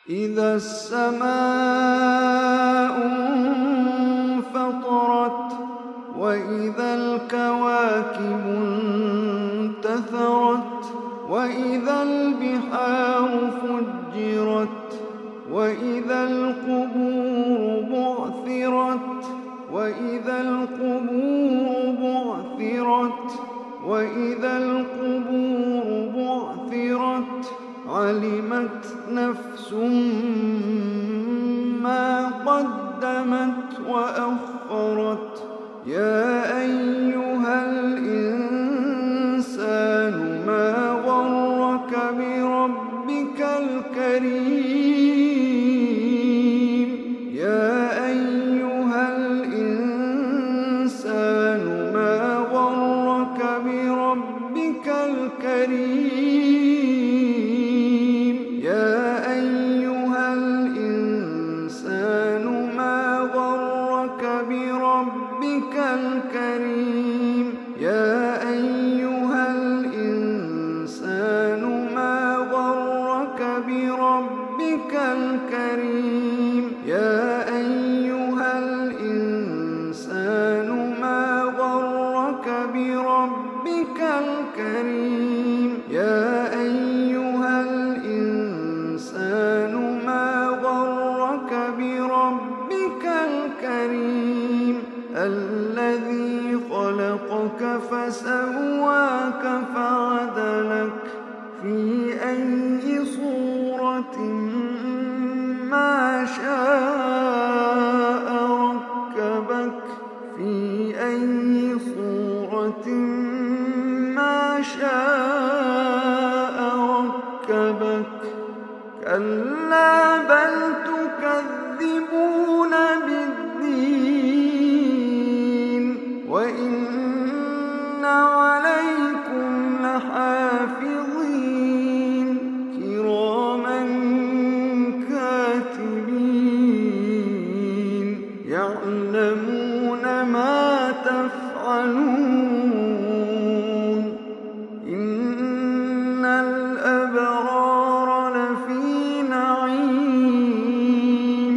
إذا السماء انفطرت وإذا الكواكب انتثرت وإذا البحار فجرت وإذا القبور بعثرت وإذا القبور بعثرت وإذا القبور بعثرت علمت نفس ما قدمت وأخرت يا أيها الإنسان ما غرك بربك الكريم يا أيها الإنسان ما غرك بربك الكريم يا أيها الإنسان ما غرك بربك الكريم يا أيها الإنسان ما غرك بربك الكريم يا أيها الإنسان ما غرك بربك الكريم يا أيها الإنسان ما غرك بربك الكريم الذي خلقك فسواك فعدلك في أي صورة ما شاء ركبك في أي صورة ما شاء ركبك كلا بل تكذبون بالدين وإن عليكم لحافظين كراما كاتبين يعلمون ما تفعلون إن الأبرار لفي نعيم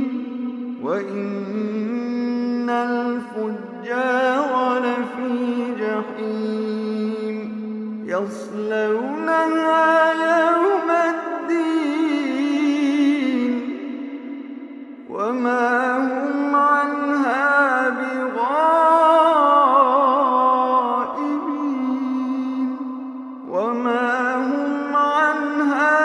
وإن الفجار لفي جحيم يصلونها يوم الدين وما هم عنها بغائبين وما هم عنها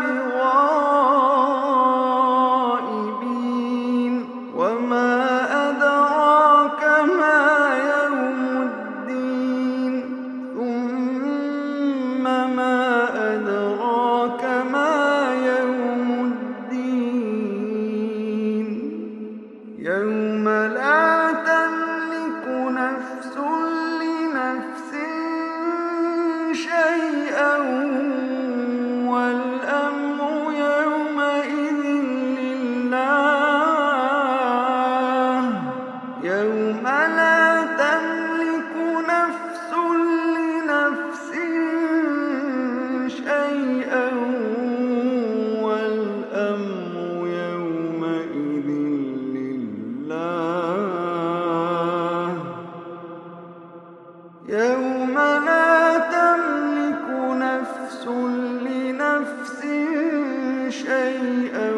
بغائبين وما أدراك ما يوم الدين ثم ما أدراك ما يوم الدين يوم لا تملك نفس لنفس شيئا والأمر يومئذ لله يوم لا تملك نفس لنفس شيئا والأمر يومئذ لله يوم لا تملك نفس لنفس شيئا